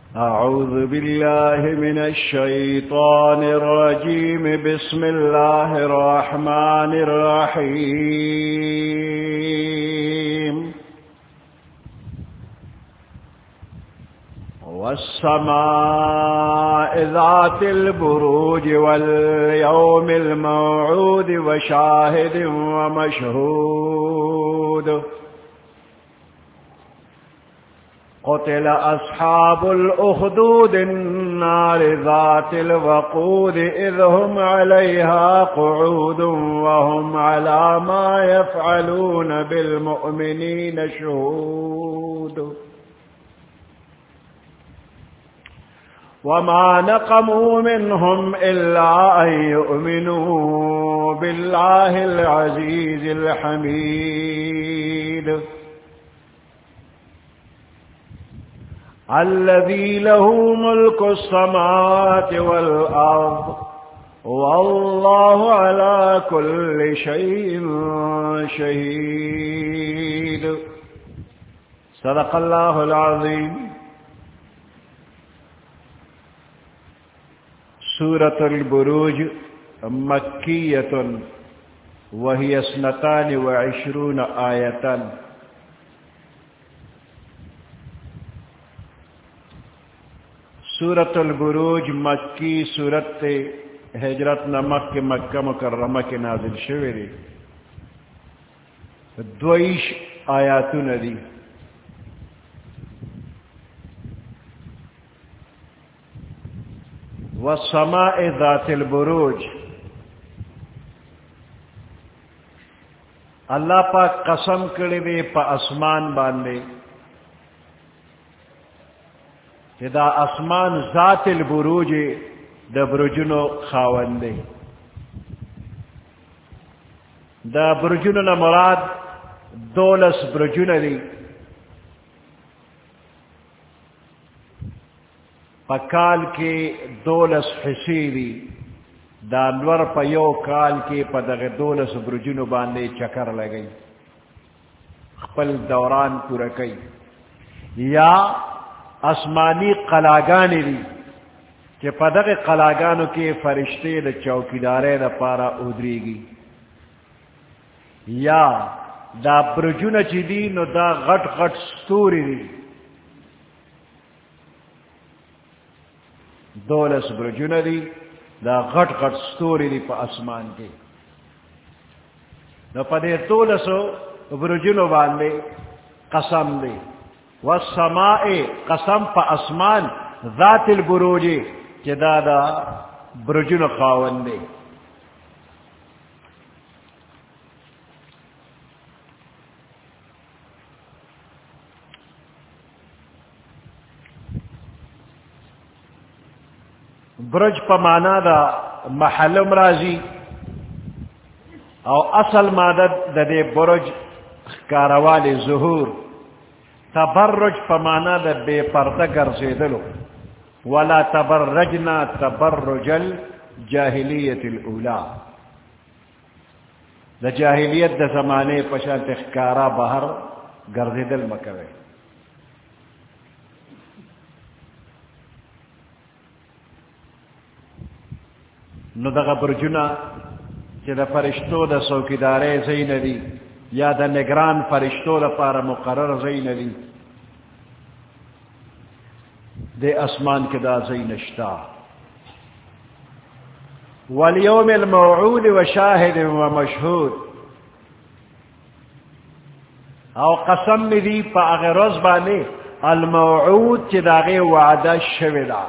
أعوذ بالله من الشيطان الرجيم. بسم الله الرحمن الرحيم. والسماء ذات البروج واليوم الموعود وشاهد ومشهود. قتل أصحاب الأخدود النار ذات الوقود إذ هم عليها قعود وهم على ما يفعلون بالمؤمنين شهود. وما نقموا منهم إلا أن يؤمنوا بالله العزيز الحميد الذي له ملك السماوات والأرض والله على كل شيء شهيد. صدق الله العظيم. سورة البروج مكية وهي 22 آية. سورة البروج مکی سورت ہجرت نمک کے مکہ مکرمہ کے نازل شویری دویش آیاتون دی. والسماء ذات البروج. اللہ پاک قسم کرے دے پا اسمان باندے دا اسمان ذات البروج دا برجنو خاوندے. دا برجنو نمراد 12 برجنو دی. پکال کے 12 حصے دی. دا انور پا یو کال کے پا دغ 12 برجنو باندے چکر لگئی خپل دوران پورا کئی. یا آسمانی قلاگانی دی کہ پدغ قلاگانو کے فرشتے دا چوکیدارے دا پارا ادری گی. یا دا برجون چی دی نو دا غٹ غٹ ستوری دی. 12 برجون دی دا غٹ غٹ ستوری دی پا اسمان کے. نو پدے 12 برجونو باندے قسم دی. والسماء قسم پا اسمان ذات البروج کہ دا برجن خاوندے. برج پا مانا دا محل امرازی او اصل مادد دا دے برج کاروال ظہور. تبرج پمانا دا بے پردہ گرزے دلو. ولا تبرجنا تبرج الجاہلیت الاولا. دا جاہلیت دا زمانے پشانت اخکارا باہر گرزے دل مکوے. نو دا برجنا چی دا فرشتو دا سوکیدارے زین دی یا دا نگران فرشتو دا پارا مقرر زین دی. دے اسمان کے دا زین اشتا. والیوم الموعود وشاہد ومشہود. او قسم دی پا اغی روز بانے الموعود چی دا غی وعدہ شویدہ.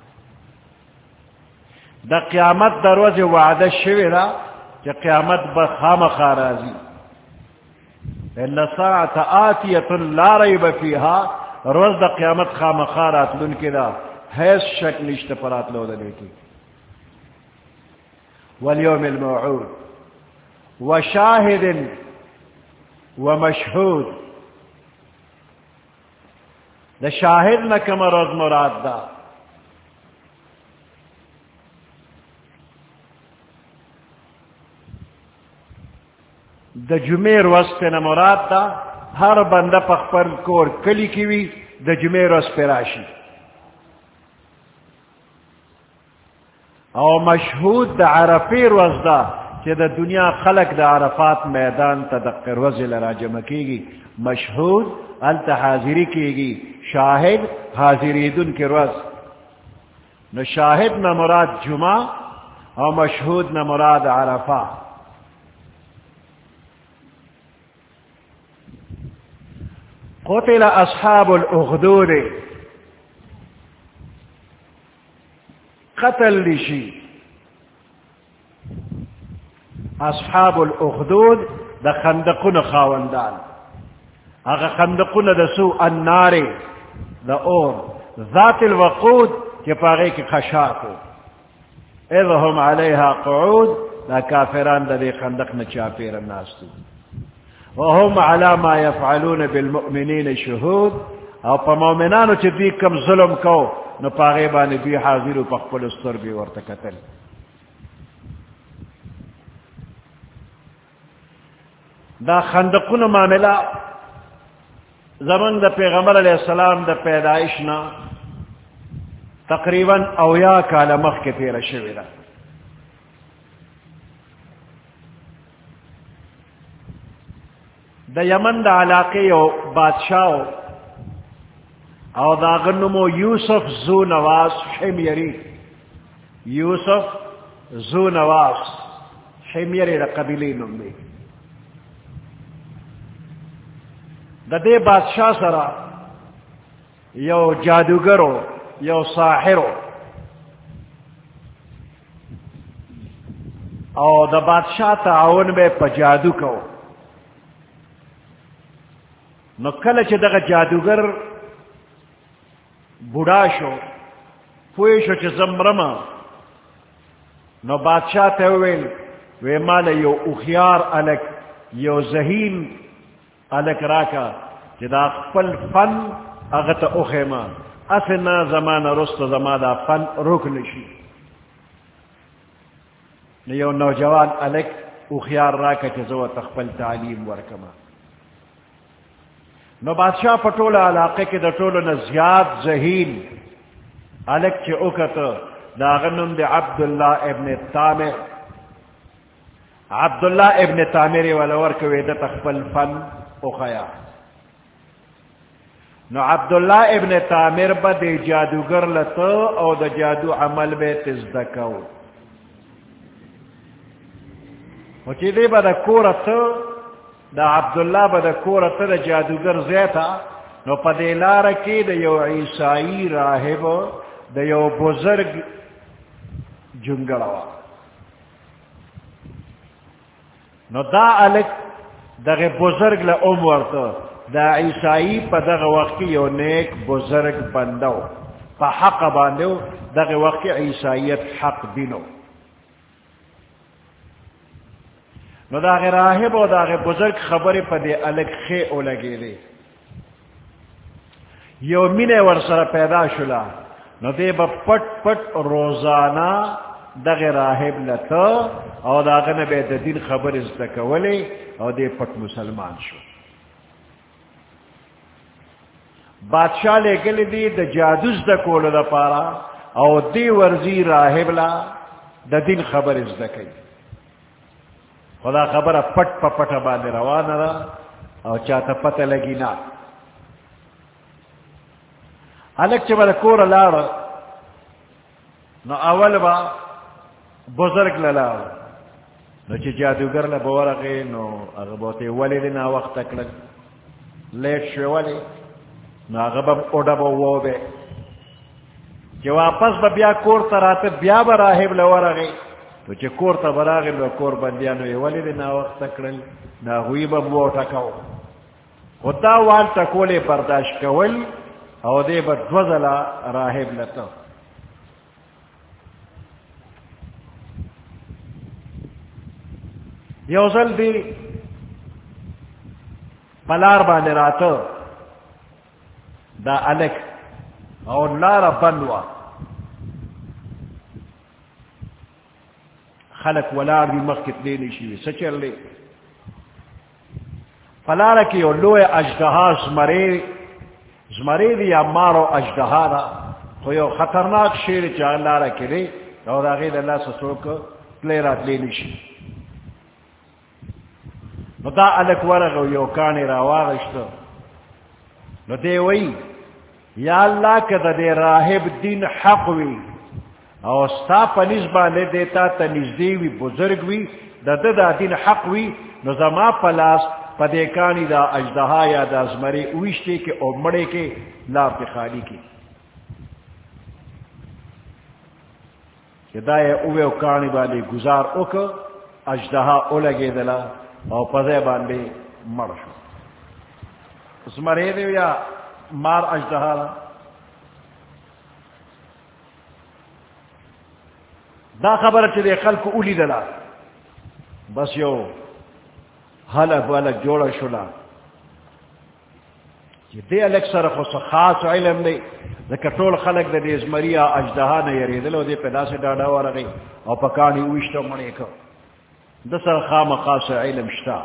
دا قیامت دا روز وعدہ شویدہ چی قیامت بخام خارازی. ان ساعت آتیت لا ریب فیہا. روز دا قیامت خام خارات لن کے دا حیث شک نشت پرات لو دلے کی. والیوم الموعود وشاہد ومشہود. دا شاہد نکم روز مراد دا. دا جمعہ روز پہ مراد دا ہر بندہ پخپر کور کلی کیوی دا جمعہ روز پہ راشی. او مشهود د عرفی روز دا چې د دنیا خلق د عرفات میدان ته د قروز لراجمه کیږي مشهود الته حاضری کیږي شاهد حاضریدون کی روز نو شاهد نہ مراد جمعہ او مشهود نہ مراد عرفہ قتل اصحاب الاخدود قتل لشی اصحاب الاخدود دا خندقون خاوندان اگا خندقون دا سو النار دا اور ذات الوقود کہ پاگے کی خشاکو اذ هم علیہا قعود دا کافران دا دے خندق نچاپیر الناس تو وهم على ما يفعلون بالمؤمنين شهود او پا مومنانو چی دی کم ظلم کو نو پاگے بانی دی حاضر پا خپل استر بھی ورتکتل دا خندقون معاملہ زمن دا پیغمبر علیہ السلام دا پیدائشنا تقریباً اویا کالا مخ کے تیرہ شویدہ دا یمن دا علاقے و بادشاہ او دا غنمو یوسف ذو نواس حمیری یوسف ذو نواس حمیری دا قبیلی نمی دا دے بادشاہ سرا یو جادوگرو یو ساحرو او دا بادشاہ تعاون بے پا جادو کو نو کل چھ دا جادوگر بوڑھا شو پویشو چھ زمرما نو بادشاہ تاویل وی مال یو اخیار الک یو ذہین الک راکا چھ دا خپل فن اغتا اخیما اسنا زمان رست زمان دا فن رکن شی یو نوجوان الک اخیار راکا چھ زو تخپل تعلیم ورکما نو بادشاہ پٹول علاقے کے دا ٹولو نزیاد ذہین الک چھ اکت دا غنم دے عبداللہ ابن تامر عبداللہ ابن تامری ولور کوئی دا تخپل فن اخیا نو عبداللہ ابن تامر با دے جادوگر لتا او دا جادو عمل بے تزدکو وچی دے با دا کورتا دا عبداللہ با دا کورتا دا جادوگر زیتا نو پا دے لارکی دا یو عیسائی راہب دا یو بزرگ جنگلوا نو دا علک دا بزرگ لأم ورطا دا عیسائی پا دا وقتی یو نیک بزرگ بندو پا حق باندو دا وقتی عیسائیت حق دینو نو دا راہب و دا بزرگ خبری پا دے الگ خی او لگے دے یو مینے ورسر پیدا شلا نو دے با پٹ پٹ روزانہ دا راہب لتا او دا غنبے دا دین خبر ازدکولی او دے پٹ مسلمان شو بادشاہ لے گلی دی دا جادوز دا کولو دا پارا او دی ورزی راہب لا دا دین خبر ازدکی خدا خبر پٹ پا پٹ باندې روانه را او چاته پته لگی نا الک چې بل کور لاړ نو اول با بزرگ لاړ نو چې جادوگر له بورغه نو هغه بوته ولې نه وخت کړل لیټ شو ولې نو هغه به اوډه وو به چې واپس به بیا کور ته راته بیا به راهب لورغه تو چې کور ته براغل نو کور بندیانو یې ولې نه وخت کړل دا غوی به وو ټکاو خدا وال تکولې برداشت کول او دې به دوزلا راهب لته یو ځل دی پلار باندې راته دا الک او لار بنوا خلق ولار دی مخکت لینی شیوی سچر لی فلارکی یو لوی اجدہا زمری دی یا مارو اجدہا دا خو یو خطرناک شیر چا لارکی لی اور آگے اللہ سسوک پلے رات لے نشی نو دا الک ورغو یو کانی را واغشتو نو دے وی یا اللہ کدا دے راہب دین حق وی او ستا پنیز باندے دیتا تا نزدیوی بزرگ وی دا دا دین حق وی نو زما پلاس پدے کانی دا اجدہا یا دا زمری اوشتے کے او مڑے کے لاب کے خالی کی کہ دا یا اوے او کانی باندے گزار اوک اجدہا او لگے دلا او پدے باندے مڑ شو زمری دے یا مار اجدہا دا خبر چلے خلق اولی دلا بس یو حلق والک جوڑا شلا دے الک سرخو خاص علم دے ذکر طول خلق دے ازمریا اجدہا نیری دلو دے پیدا سے ڈاڑا ورغی او پکانی اوشتا منے کو دا سر خام خاص علم شتا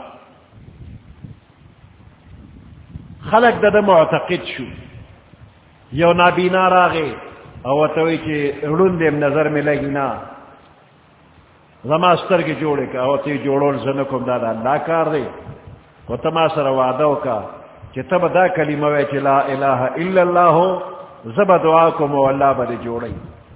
خلق دا معتقد شو یو نابینا راغی او توی چی رون دیم نظر میں لگی نا زما استر کے جوڑے کا او تی جوڑول زنکم دا اللہ کار دے و تما سر وعدو کا چی تب دا کلمہ وے چی لا الہ الا اللہ ہو زب دعاکم و اللہ با دے جوڑے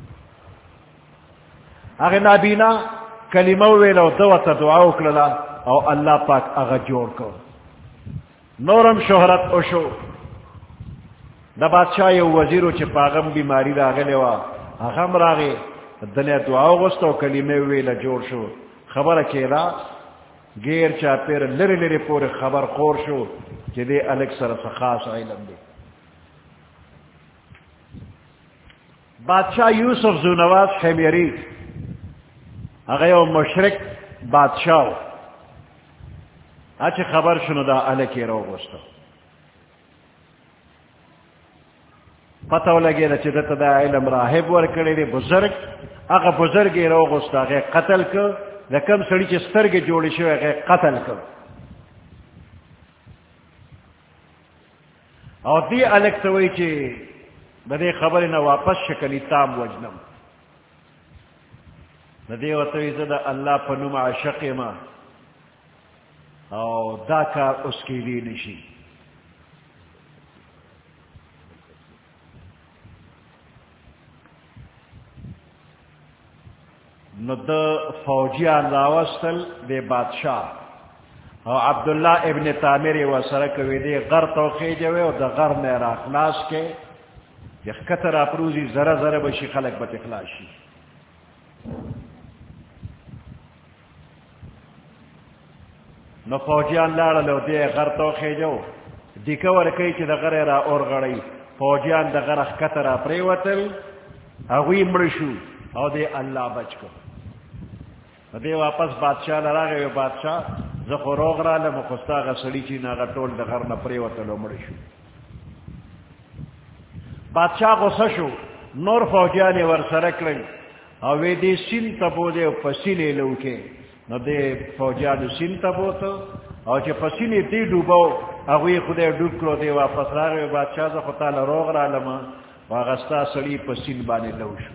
اگر نابینا کلمہ وے لو دوتا دعاو کللا او اللہ پاک اگر جوڑ کو نورم شہرت اوشو دا بادشاہ یو وزیرو چی پاغم بیماری دا آگلے وا اغم راگے دنیا دعاو غستا و کلمہ ویلا جوڑ شو خبر کیلا گیر چا پیر لری لری پور خبر خور شو چی دے الگ سر خاص علم دے بادشاہ یوسف زونواز حمیری اگیو مشرک بادشاہ اچھے خبر شنو دا الکی رو غستا پتہ لگے دا چی دتا دا علم راہب ورکڑے دے بزرگ اگا بزرگی رو غستا اگے قتل کر دا کم سڑی چی سترگی جوڑی شو اگے قتل کر اور دی الگ توی چی بدے خبرنا واپس شکنی تام وجنم ندی وطوی زدہ اللہ پنم عشق ما او دا کار اس کی لی نشی نو دا فوجیان راوستل دے بادشاہ او عبداللہ ابن تامر و سرکوی دے غر توقی جوے او دا غر میں راخلاص کے یک کتر اپروزی ذرہ ذرہ بشی خلق بت اخلاشی نو فوجیان لارلو دے غر توقی جو دیکور کئی چی دا غر را اور غڑی فوجیان دا غر کتر اپریوتل اگوی مرشو او دے اللہ بچ کو دے واپس بادشاہ لراغے وی بادشاہ زخو روغ را لما خستا غسلی چی ناغا طول دا غر نپریوتلو مرشو بادشاہ غصہ شو نور فوجیانی ورسرکلن او وی دے سن تبو دے پسینے لوکے نو دے فوجیانو سن تبو تو او چی پسینے دی ڈوبو اگوی خودے ڈوب کرو دے واپس راغے وی بادشاہ زخو تالا روغ را لما واغستا سلی پسین بانے لو شو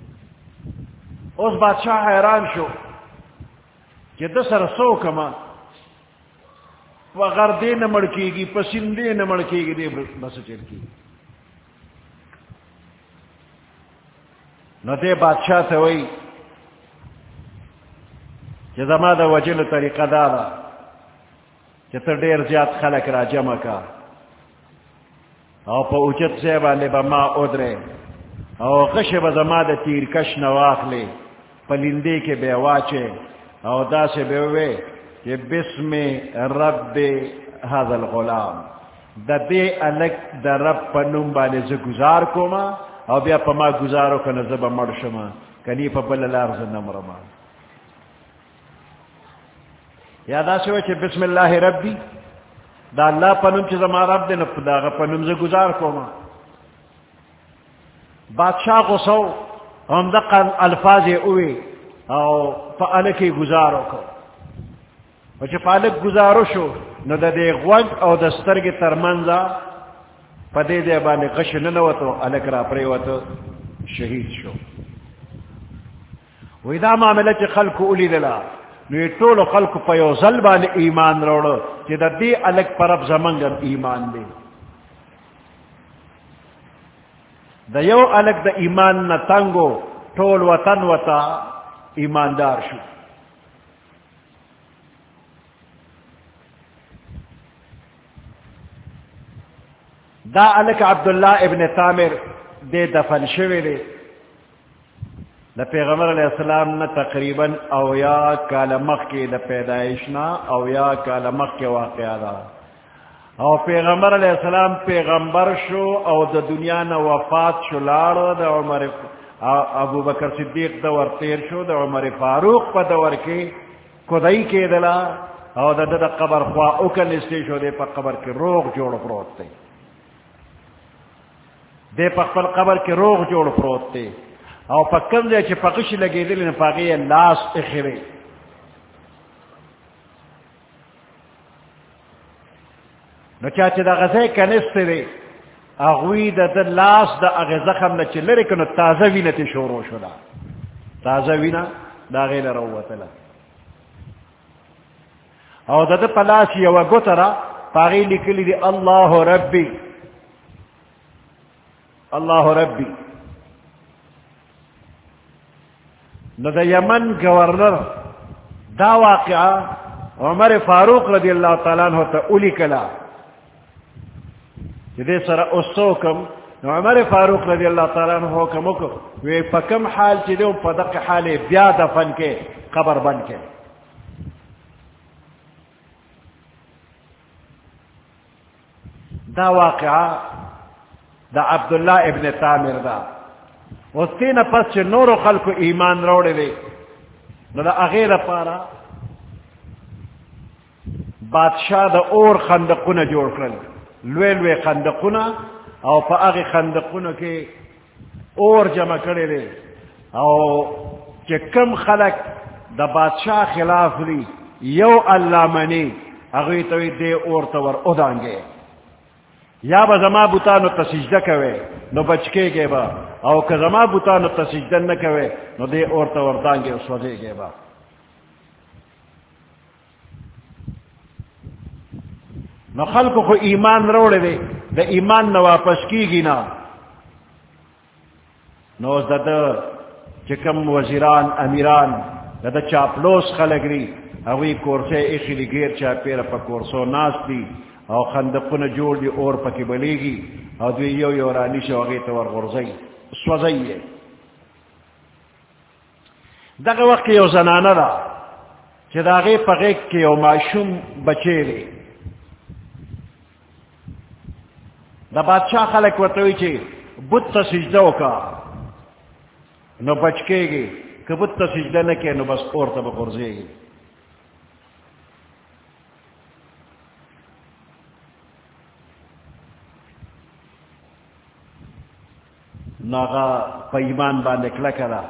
اس بادشاہ حیران شو کہ دسر سو کما وغر دے نمڑ کی گی پسین دے نمڑ کی گی دے بس چل کی نو دے بادشاہ سے وئی کہ زما دا وجل طریقہ دارا کہ تر دیر زیاد خلق را جمع کا او پا اوچت سے باندے با ما ادرے او غش با زما دا تیر کش نواخ لے پلندے کے بے واچے او دا سے بے ہوئے کہ بسم رب هذا الغلام دا دے الگ دا رب پا نم بانے ز گزار کو ما او بیا پا ما گزارو کنا زبا مرشما کنی پا بلالار زنم رما یادا سے ہوئے چھے بسم اللہ ربی دا اللہ پا نم چیزا ما رب دے نپ دا پا نم ز گزار کو ما بادشاہ غصو ہم دقا الفاظ اوے او پا الکی گزارو کو وچے پا الک گزارو شو نو دا دے غوگ او دستر کی ترمنزا پا دے دے بانے غش ننوتو الک را پریوتو شہید شو ویدا معاملہ چ خلق اولی دلا نو ټول خلق په یو ځل باندې ایمان وروړو چې د دې الګ پرب زمنګ ایمان دی د یو الګ د ایمان نه تنګو ټول وطن وتا ایماندار شو دا الګ عبداللہ ابن تامر دے دفن شوی دی دا پیغمبر علیہ السلام نا تقریباً اویا کال مخ کی دا پیدائشنا اویا کال مخ کے واقعہ دا او پیغمبر علیہ السلام پیغمبر شو او دا دنیا نا وفات شو لار دا عمر ابو بکر صدیق دا ور تیر شو دا عمر فاروق پا دور کی کدائی کے دلا او دا دا قبر خواہ اکن اسلی شو دے پا قبر کی روغ جوڑ پروت تے دے پا قبر کی روغ جوڑ پروت تے او پکم دے چھ پکش لگی دل نے پاگی لاس اخرے نو چاچے دا غزے کنستے دے اغوی دا دا لاس دا اغی زخم نا چھ لرکنو تازہ وینا تی شورو شدا تازہ وینا دا غیل روتلا او دا دا پلاس یو گترا پاگی لکلی دی اللہ ربی اللہ ربی نو دا یمن گورنر دا واقعہ عمر فاروق رضی اللہ تعالیٰ عنہ تا اولی کلا جدے سر اسوکم نو عمر فاروق رضی اللہ تعالیٰ عنہ حکم کو وی پکم حال چیدے و پدق حال بیا دفن کے قبر بن کے دا واقعہ دا عبداللہ ابن تامر دا اس تین پس چھ نور خلق ایمان روڑے دے نو دا اغیر پارا بادشاہ دا اور خندقون جوڑ کرل لوے لوے خندقون او پا اغی خندقون کے اور جمع کرے دے او چھ کم خلق دا بادشاہ خلاف لی یو اللہ منی اغی توی دے اور تور ادانگے یا با زما بوتانو تسجدہ کوئے نو بچکے گے با او که زما بوتانو تسجدہ نہ کوئے نو دے اورتا وردانگے اس وزے گے با نو خلق کو ایمان روڑے دے دا ایمان نو واپس کی گی نا نو اس دا چکم وزیران امیران دا چاپلوس خلق ری اوی کورسے اخلی گیر چا پیر پا کورسو ناس دی او خندقون جوڑ دی اور پکی بلی گی او دوی یو یو رانی شو اگی تور غرزی سوزی ہے داگه وقت یو زنانه دا چه داگه پاگیک که یو معشوم بچه لی دا بادشاہ خلق وطوی چه بود تا سجدو کا نو بچکے گی که بود تا سجدہ نکے نو بس اور تا بغرزی گی ناغا پا ایمان با نکلا کرا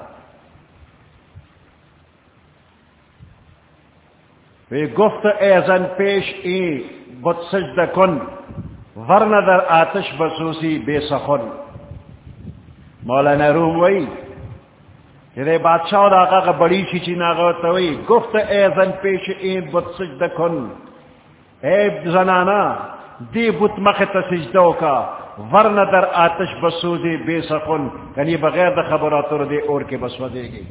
وی گفت ایزن پیش ای بد سجدہ کن ورنہ در آتش بسوسی بے سخن مولانا روم وی کہ بادشاہ دا آقا بڑی شیچی ناغا توی گفت ایزن پیش ای بد سجدہ کن اے زنانا دی بت مخت سجدہ کا ورنہ در آتش بسوزی بے سخن کنی بغیر دا خبرات رو دے اور کے بس ودے گی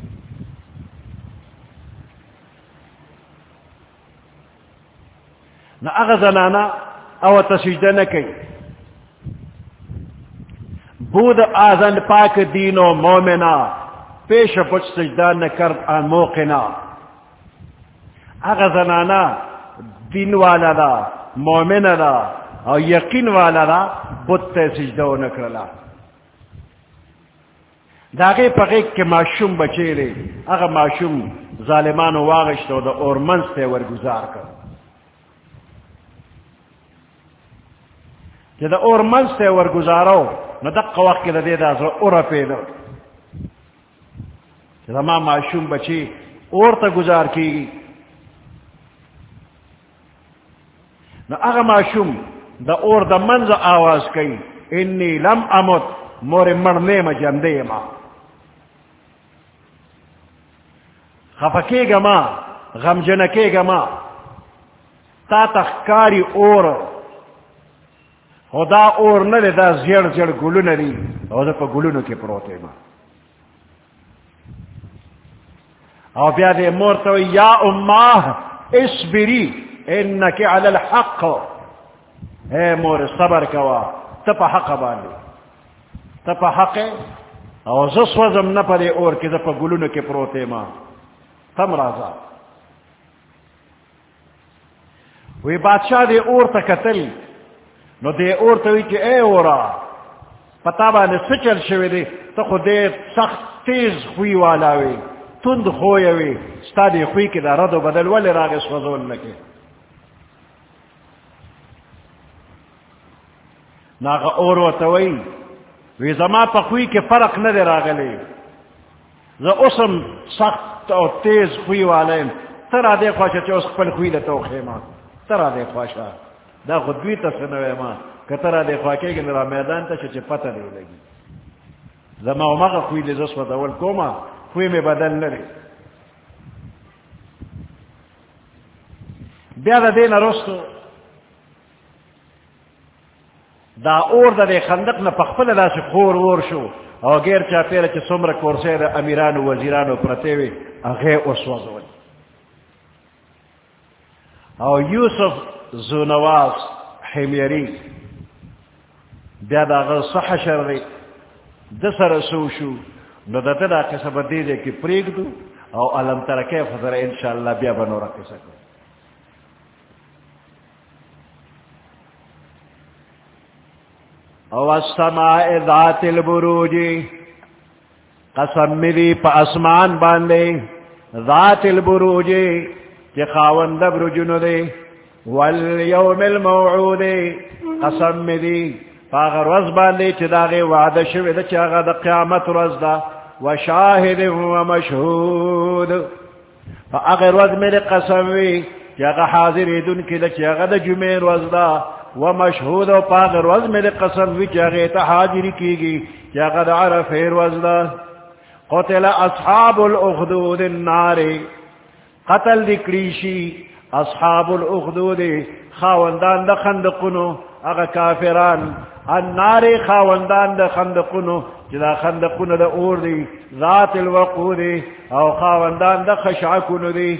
نہ اغا زنانا او تسجدہ نہ کئی بود آزن پاک دین و مومنا پیش پچ سجدہ نہ کرد آن موقنا اغا زنانا دین والا دا مومنا دا او یقین والا دا بت سجدہ و نکرلا داغے پاگیک کے معشوم بچے لے اغا معشوم ظالمان و واغشتو دا اور منستے ورگزار کر کہ دا اور منستے ورگزارو نو دقا وقت کے دا دے دا زر اور پیدا کہ دا ما معشوم بچے اور تا گزار کی گی نو اغا معشوم دا اور دا منز آواز کئی انی لم امت مور مرنے ما جندے ما خفکے گا ما غم جنکے گا ما تا تخکاری اور خدا اور نہ دا زیڑ زیڑ گلو نری او دا پا گلو نو کے پروتے ما او بیا دے مورتو یا اماہ اسبری انکی علی الحق اے مور صبر کوا تپا حق باندے تپا حق او زس وزم نہ پدے اور کہ دا پا گلو نو کے پروتے ما تم رازا وی بادشاہ دے اور تا قتل نو دے اور تا وی کہ اے اورا پتا بانے سچل شوی دے تا خود دے سخت تیز خوی والا وی تند خوی وی ستا دے خوی کی دا رد و بدل والی راگ سوزول لکے ناغا اور و توی وی زما پا خوی کے فرق ندے راگلے زا اسم سخت او تیز خوی والیم ترا دے خواشا چا اس پل خوی دا تو خیمہ ترا دے خواشا دا خودوی تسنوے ما کہ ترا دے خواکے گی میرا میدان تا چا پتہ دے لگی زما و مغا خوی دے زس و دول کوما خوی میں بدل نرے بیا دا دین رستو دا اور دا دے خندق نا پخپل دا سی خور وور شو او غیر چا پیرا چا سمر کورسے دا امیرانو وزیرانو پرتیوی اغی اسوازول او یوسف زونواز حمیری بیا دا غل صحشر دی دسر سوشو نو دا دا قصب دیدے کی پریگ دو او علم ترکے فضر انشاءاللہ بیا بنو رکی سکو او السماء ذات البروج قسم ملی پا اسمان باندے ذات البروج کہ خاوند برجنو دے والیوم الموعود قسم ملی فاغر رز باندے چی داغی وعد شوید چاگا دا قیامت رز دا وشاہد ومشہود فاغر رز ملی قسم وی چاگا حاضر دن کی دا چاگا دا جمعین رز دا ومشہود و فاغر رز ملی قسم وی چاگی تا حاضر کی گی چاگا دا عرفین رز دا قتل اصحاب الاخدود النار قتل دکریشی اصحاب الاخدود خاوندان دا خندقنو اگا کافران النار خاوندان دا خندقنو جدا خندقنو دا اور دی ذات الوقود او خاوندان دا خشعکنو دی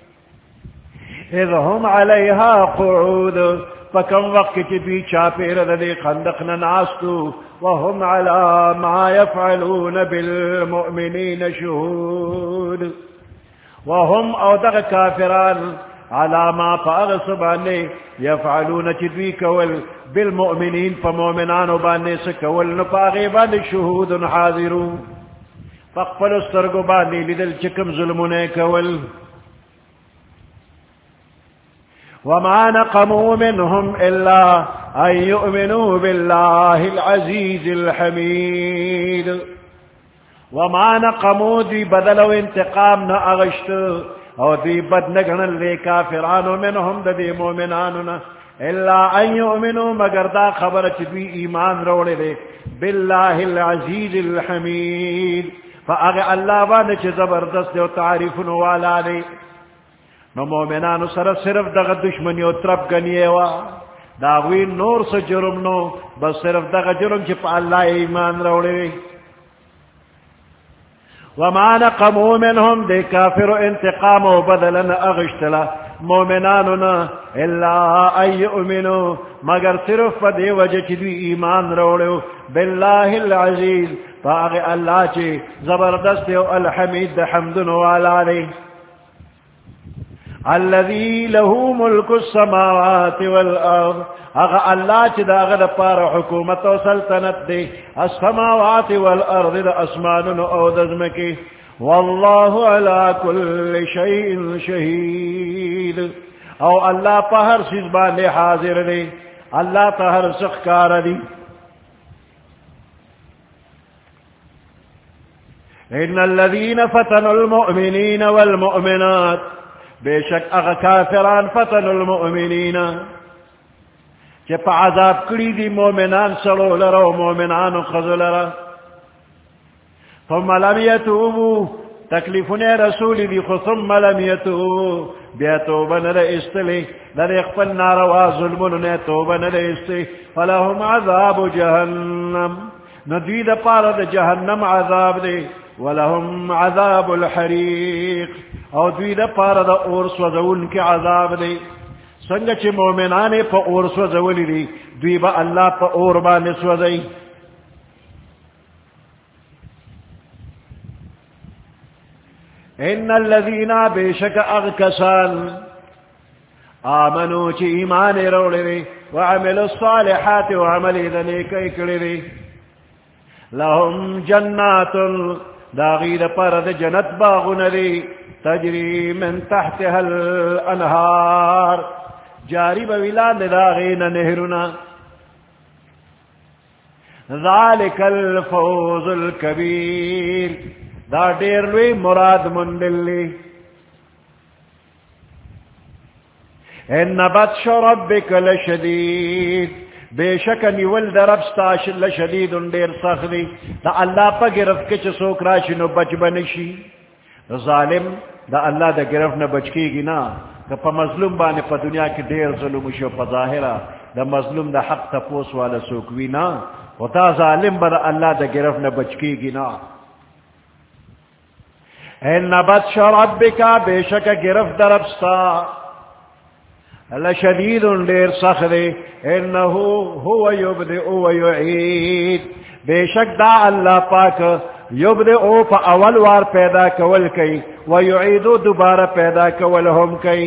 اذ هم علیہا قعود فکم وقت چی بی چاپیر دا دی خندقنا ناستو وهم على ما يفعلون بالمؤمنين شهود وهم او دغ كافران على ما فاغص باني يفعلون تدوي كول بالمؤمنين فمؤمنان باني سكول نفاغي باني شهود حاضرون فاقفلوا استرقوا باني لدل چكم ظلمون كول وما نقموا منهم إلا أن يؤمنوا بالله العزيز الحميد وما نقموا دي بدلوا انتقامنا أغشت او دي بدنقنا اللي كافران منهم دي مؤمناننا إلا أن يؤمنوا مقردا خبرت دي إيمان رولي دي بالله العزيز الحميد فأغي الله بانك زبردست وتعريف نوالا دي نو مومنانو سر صرف دغا دشمنی و طرف گنیے وا داغوی نور سے جرم نو بس صرف دغا جرم چی پا اللہ ایمان روڑے وما نقمو منهم دے کافر و انتقام و بدلن اغشتلا مومنانونا الا ان یؤمنو مگر صرف پا دے وجہ چی دوی ایمان روڑے باللہ العزیز پا اغی اللہ چی زبردست و الحمید دا حمدن والا دے الذي له ملك السماوات والأرض اغا اللہ چی دا اغا دا پار حکومت و سلطنت دے السماوات والأرض دا اسمان او دزمکی واللہ على كل شيء شہید او اللہ پا ہر چیز باندے حاضر دے اللہ تا ہر سخکار دی ان الذين فتنوا المؤمنين والمؤمنات بے شک اغا کافران فتن المؤمنین چی پا عذاب کری دی مومنان سلو لرا و مومنان خزو لرا ثم لم یتوبو تکلیفنے رسول دی ثم لم یتوب بیا توبہ نہ استلی در اقبل ناروا ظلمن نے توبہ نہ استی فلہم عذاب جہنم ندوی دا پارد جہنم عذاب دے ولہم عذاب الحریق او دوی دا پارد اور سوزون کے عذاب دے سنگا چی مومنانے پا اور سوزولی دی دوی با اللہ پا اور بانے سوزئی ان الذین بے شک اغکسان آمنو چی ایمان روڑے دے وعملوا الصالحات وعمل ادنے کئی کڑے دے لهم جنات داغید پرد جنت باغن دے تجری من تحتها الانہار جاری بویلان داغین نہرنا ذالک الفوز الكبیر دا دیر لوی مراد مندلی ان بطش ربک لشدید بے شک نیول دربستاش لشدید دیر سخدی دا اللہ پا گرفت کچھ سوک راشی نو بچ بنشی ظالم دا اللہ دا گرفت نہ بچ کی گی نا کہ پا مظلوم بانے پا دنیا کی دیر ظلم شو پا ظاہرہ دا مظلوم دا حق تا پوس والا سوکوی نا و تا ظالم با دا اللہ دا گرفت نہ بچ کی گی نا ان بطش ربکا بے شک گرفت دربستا لشدید دیر سخدی انہو ہوا یبدئ و یعید بے شک دا اللہ پاک یبدئ پا اول وار پیدا کول کئی و یعیدو دوبارہ پیدا کول ہم کئی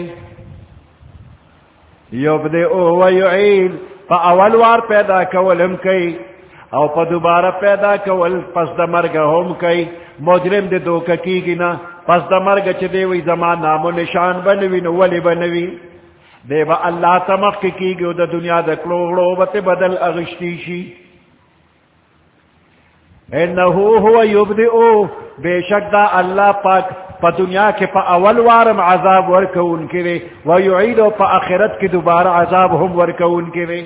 یبدئ و یعید پا اول وار پیدا کول ہم کئی او پا دوبارہ پیدا کول پس دا مرگ ہم کئی مجرم دے دوکا کی گنا پس دا مرگ چھ دے وی زمان نام و نشان بنوی نو ولی بنوی دے با اللہ تمق کی گو دا دنیا دا کلوڑو بت بدل اغشتی شی انہو ہوا یبدئو بے شک دا اللہ پاک پا دنیا کے پا اول وارم عذاب ورکون کرے و یعیدو پا آخرت کی دوبارہ عذاب ہم ورکون کرے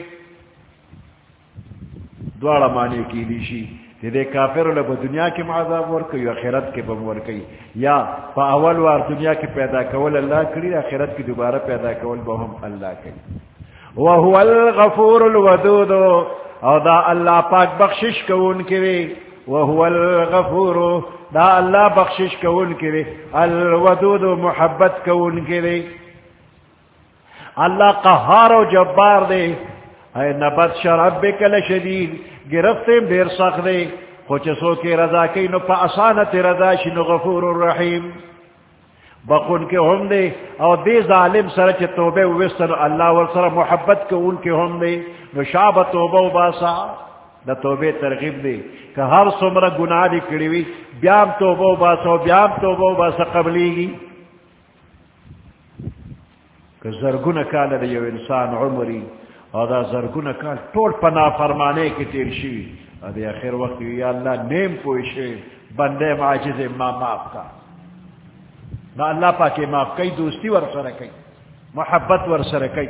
دوارا معنی کی لیشی دے کافر لب دنیا کے عذاب ورکی آخرت کے بم ورکی یا پا اول وار دنیا کے پیدا کول اللہ کری آخرت کی دوبارہ پیدا کول بہم اللہ کری وہو الغفور الودود او دا اللہ پاک بخشش کون کرے وہو الغفور دا اللہ بخشش کون کرے الودود محبت کون کرے اللہ قہار و جبار دے اے نبطش ربک لشدید گرفتے دیر سخت دے خوچسو کے رضا کی نو پا آسانت رضا شی نو غفور الرحیم بخون کے ہم دے او دے ظالم سر چے توبے وستن اللہ ورسر محبت کے ان کے ہم دے نو شاب توبہ باسا دا توبے ترغیب دے کہ ہر سمرہ گناہ دی کڑیوی بیام توبہ باسا بیام توبہ باسا قبلی گی کہ زرگن کالا دے یو انسان عمری اور دا زرگن کال ٹوٹ پنا فرمانے کی تیر شوی اور دے آخر وقت یا اللہ نیم پوشے بندے معاجز ما معاف کا نا اللہ پاکے معاف کئی دوستی ورسر کئی محبت ورسر کئی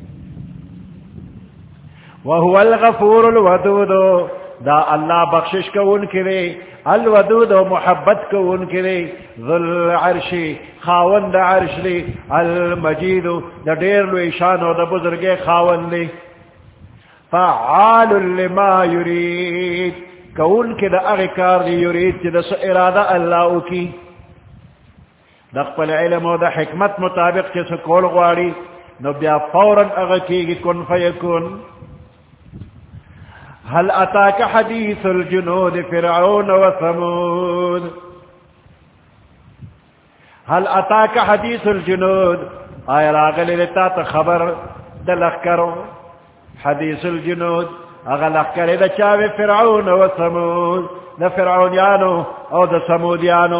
وہو الغفور الودود دا اللہ بخشش کو ان کرے الودود و محبت کو ان کرے ذو العرش خاون دا عرش لے المجید دا دیر لو شان و دا بزرگ خاون لے فعال لما یرید کون کے دا اغکار دی یرید چی دا سو ارادہ اللہ کی دا قبل علم و دا حکمت مطابق چی سو کول غواری نو بیا فوراً اغکی گی کن فیکن هل اتاك حديث الجنود فرعون وثمود هل اتاك حديث الجنود آیا راغل لتا خبر دلخ کرو حدیث الجنود اغلق کرے دا چاوے فرعون وثمود دا فرعونیانو او دا سمودیانو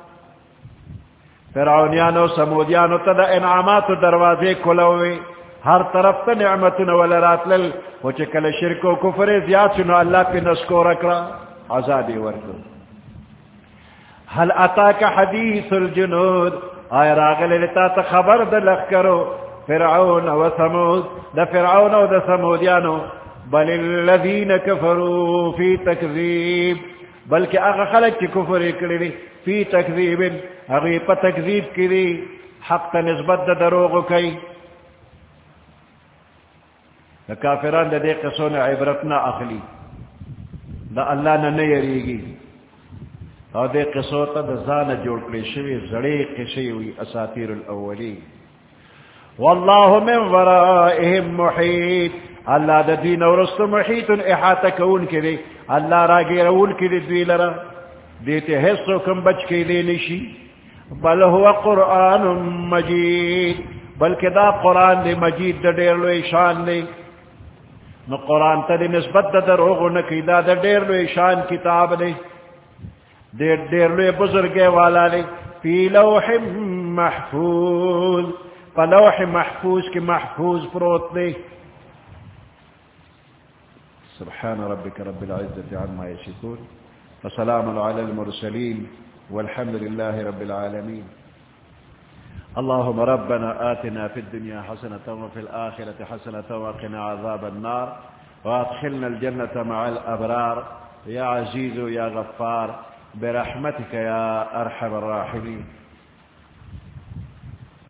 فرعونیانو سمودیانو تا دا انعامات دروازے کلوے ہر طرف تا نعمتنا ولرات لل وچکل شرک و کفر زیاد سنو اللہ پی نسکو رکرا عذابی ورکو هل اتاک حدیث الجنود آیا راغل لتا تا خبر دلخ کرو فرعون و ثمود دا فرعون و دا ثمودیانو بل الذین کفروا فی تکذیب بلکہ اگر خلق کی کفر کری فی تکذیب اگر پا تکذیب کری حق تا نسبت دا دروغ کئی دا کافران دا دے قصون عبرتنا اخلی دا اللہ نہ یریگی اور دے قصو تا دا زان جوڑ کری شوی زڑی قصی ہوئی اساطیر الاولین واللہ من ورائهم محیط اللہ دا دین ورست محیط احاطہ کون کے دے اللہ را گیرون کے دے دوی لرا دیتے حصو کم بچ کے دے نشی بل هو قرآن مجید بلکہ دا قرآن دے مجید دا دیر لو شان دے نو قرآن تا دے نسبت دا دروغو نکی دا دیر لو شان کتاب دے دیر لو بزرگے والا دے فی لوح محفوظ فلوح محفوظ کی محفوظ پروت دے سبحان ربك رب العزة عما يصفون وسلام على المرسلين والحمد لله رب العالمين اللهم ربنا آتنا في الدنيا حسنة وفي الآخرة حسنة وقنا عذاب النار وادخلنا الجنة مع الأبرار يا عزيز يا غفار برحمتك يا أرحم الراحمين